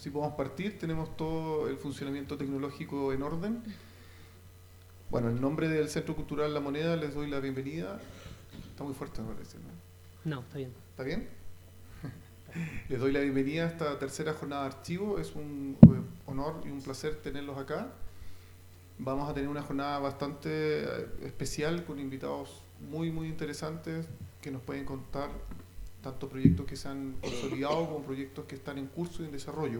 si podemos partir, tenemos todo el funcionamiento tecnológico en orden. Bueno, en nombre del Centro Cultural La Moneda les doy la bienvenida. Está muy fuerte, me parece, ¿no? No, está bien. ¿Está bien? Les doy la bienvenida a esta tercera jornada de archivo. Es un honor y un placer tenerlos acá. Vamos a tener una jornada bastante especial con invitados muy, muy interesantes que nos pueden contar tanto proyectos que se han consolidado como proyectos que están en curso y en desarrollo.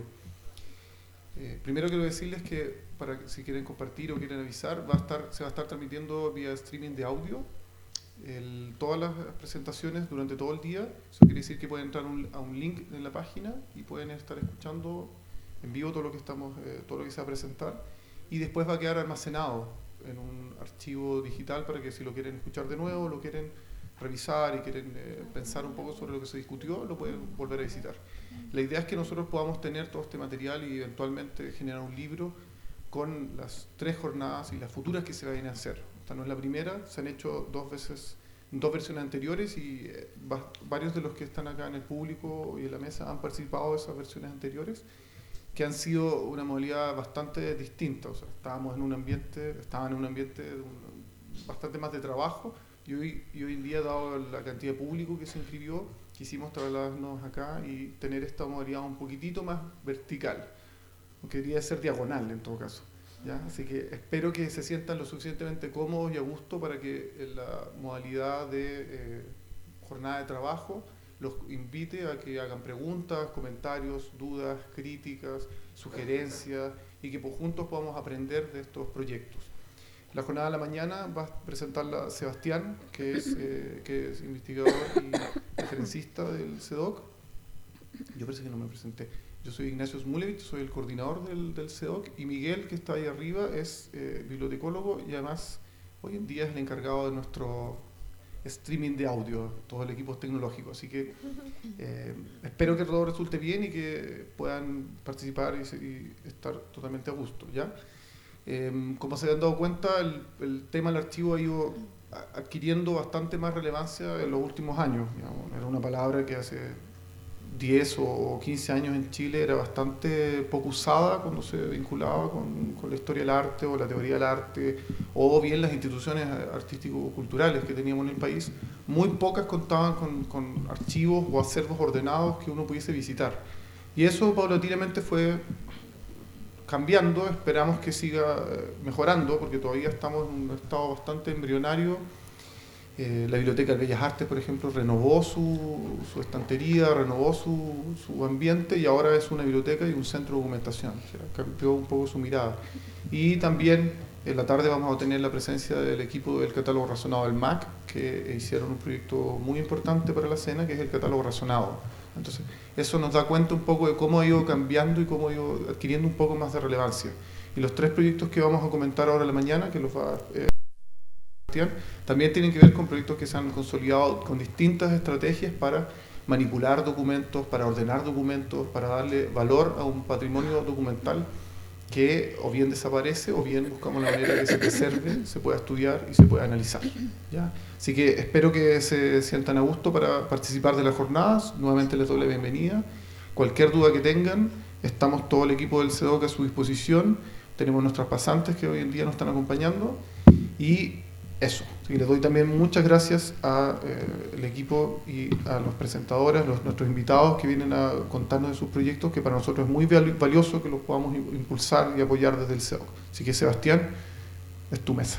Primero quiero decirles que, para que si quieren compartir o quieren avisar, se va a estar transmitiendo vía streaming de audio todas las presentaciones durante todo el día. Eso quiere decir que pueden entrar a un link en la página y pueden estar escuchando en vivo todo lo que se va a presentar, y después va a quedar almacenado en un archivo digital para que si lo quieren escuchar de nuevo, lo quieren revisar y quieren pensar un poco sobre lo que se discutió, lo pueden volver a visitar. La idea es que nosotros podamos tener todo este material y eventualmente generar un libro con las 3 jornadas y las futuras que se vayan a hacer. Esta no es la primera, se han hecho 2 versiones anteriores y varios de los que están acá en el público y en la mesa han participado de esas versiones anteriores, que han sido una modalidad bastante distinta. O sea, estaban en un ambiente bastante más de trabajo, y hoy en día, dado la cantidad de público que se inscribió, quisimos trasladarnos acá y tener esta modalidad un poquitito más vertical, aunque debería ser diagonal en todo caso, ¿ya? Así que espero que se sientan lo suficientemente cómodos y a gusto para que en la modalidad de jornada de trabajo los invite a que hagan preguntas, comentarios, dudas, críticas, sugerencias, y que juntos podamos aprender de estos proyectos. La jornada de la mañana va a presentarla Sebastián, que es investigador y referencista del CEDOC. Yo parece que no me presenté. Yo soy Ignacio Smulevich, soy el coordinador del CEDOC, y Miguel, que está ahí arriba, es bibliotecólogo y además hoy en día es el encargado de nuestro streaming de audio, todo el equipo tecnológico. Así que espero que todo resulte bien y que puedan participar y estar totalmente a gusto, ¿ya? Como se han dado cuenta, el tema del archivo ha ido adquiriendo bastante más relevancia en los últimos años, digamos. Era una palabra que hace 10 o 15 años en Chile era bastante poco usada cuando se vinculaba con la historia del arte o la teoría del arte, o bien las instituciones artístico-culturales que teníamos en el país. Muy pocas contaban con archivos o acervos ordenados que uno pudiese visitar, y eso paulatinamente fue cambiando. Esperamos que siga mejorando, porque todavía estamos en un estado bastante embrionario. La Biblioteca de Bellas Artes, por ejemplo, renovó su estantería, renovó su ambiente, y ahora es una biblioteca y un centro de documentación. O sea, cambió un poco su mirada. Y también en la tarde vamos a tener la presencia del equipo del catálogo razonado del MAC, que hicieron un proyecto muy importante para la cena, que es el catálogo razonado. Entonces, eso nos da cuenta un poco de cómo ha ido cambiando y cómo ha ido adquiriendo un poco más de relevancia. Y los 3 proyectos que vamos a comentar ahora en la mañana, que los va también tienen que ver con proyectos que se han consolidado con distintas estrategias para manipular documentos, para ordenar documentos, para darle valor a un patrimonio documental que o bien desaparece o bien buscamos la manera de que se preserve, se pueda estudiar y se pueda analizar, ¿ya? Así que espero que se sientan a gusto para participar de las jornadas. Nuevamente les doy la bienvenida. Cualquier duda que tengan, estamos todo el equipo del CEDOC a su disposición. Tenemos nuestras pasantes que hoy en día nos están acompañando, y eso. Y les doy también muchas gracias al equipo y a los presentadores, nuestros invitados que vienen a contarnos de sus proyectos, que para nosotros es muy valioso que los podamos impulsar y apoyar desde el CEDOC. Así que, Sebastián, es tu mesa.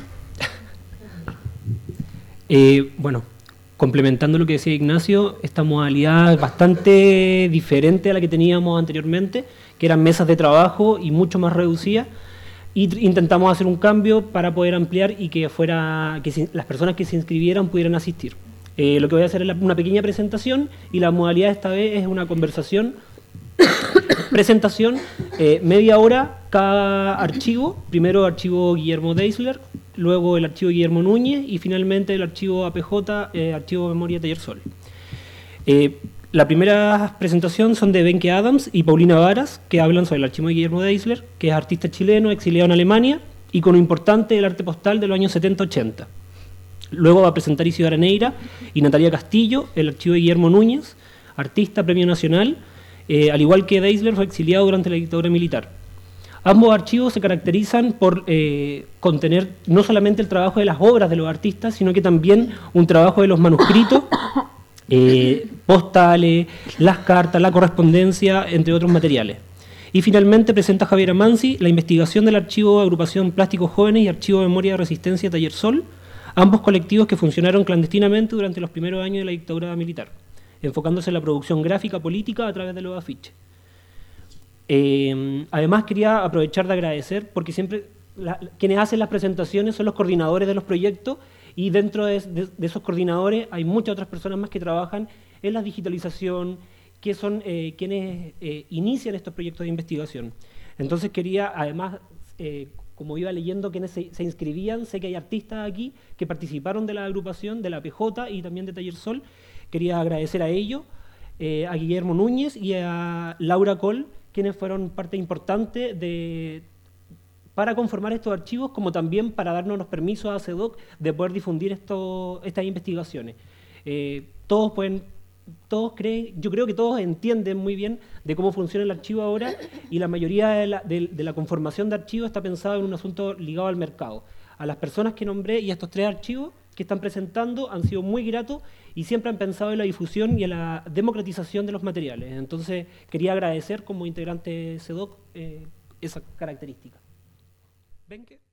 Bueno, complementando lo que decía Ignacio, esta modalidad es bastante diferente a la que teníamos anteriormente, que eran mesas de trabajo y mucho más reducidas. Y intentamos hacer un cambio para poder ampliar y que las personas que se inscribieran pudieran asistir. Lo que voy a hacer es una pequeña presentación, y la modalidad esta vez es una conversación, presentación, media hora cada archivo. Primero archivo Guillermo Deisler, luego el archivo Guillermo Núñez y finalmente el archivo APJ, archivo Memoria Taller Sol. La primera presentación son de Benke Adams y Paulina Varas, que hablan sobre el archivo de Guillermo Deisler, que es artista chileno exiliado en Alemania, icono importante del arte postal de los años 70-80. Luego va a presentar Isidora Neira y Natalia Castillo el archivo de Guillermo Núñez, artista, premio nacional, al igual que Deisler, fue exiliado durante la dictadura militar. Ambos archivos se caracterizan por contener no solamente el trabajo de las obras de los artistas, sino que también un trabajo de los manuscritos, postales, las cartas, la correspondencia, entre otros materiales. Y finalmente presenta Javier Amanzi la investigación del Archivo de Agrupación Plásticos Jóvenes y Archivo de Memoria de Resistencia Taller Sol, ambos colectivos que funcionaron clandestinamente durante los primeros años de la dictadura militar, enfocándose en la producción gráfica política a través de los afiches. Además quería aprovechar de agradecer, porque siempre quienes hacen las presentaciones son los coordinadores de los proyectos, y dentro de esos coordinadores hay muchas otras personas más que trabajan en la digitalización, que son quienes inician estos proyectos de investigación. Entonces quería, además, como iba leyendo quienes se inscribían, sé que hay artistas aquí que participaron de la agrupación, de la PJ y también de Taller Sol. Quería agradecer a ellos, a Guillermo Núñez y a Laura Col, quienes fueron parte importante para conformar estos archivos, como también para darnos los permisos a CEDOC de poder difundir estas investigaciones. Yo creo que todos entienden muy bien de cómo funciona el archivo ahora, y la mayoría de la conformación de archivos está pensada en un asunto ligado al mercado. A las personas que nombré y a estos 3 archivos que están presentando han sido muy gratos y siempre han pensado en la difusión y en la democratización de los materiales. Entonces quería agradecer como integrante de CEDOC esa característica. ¿Ven que?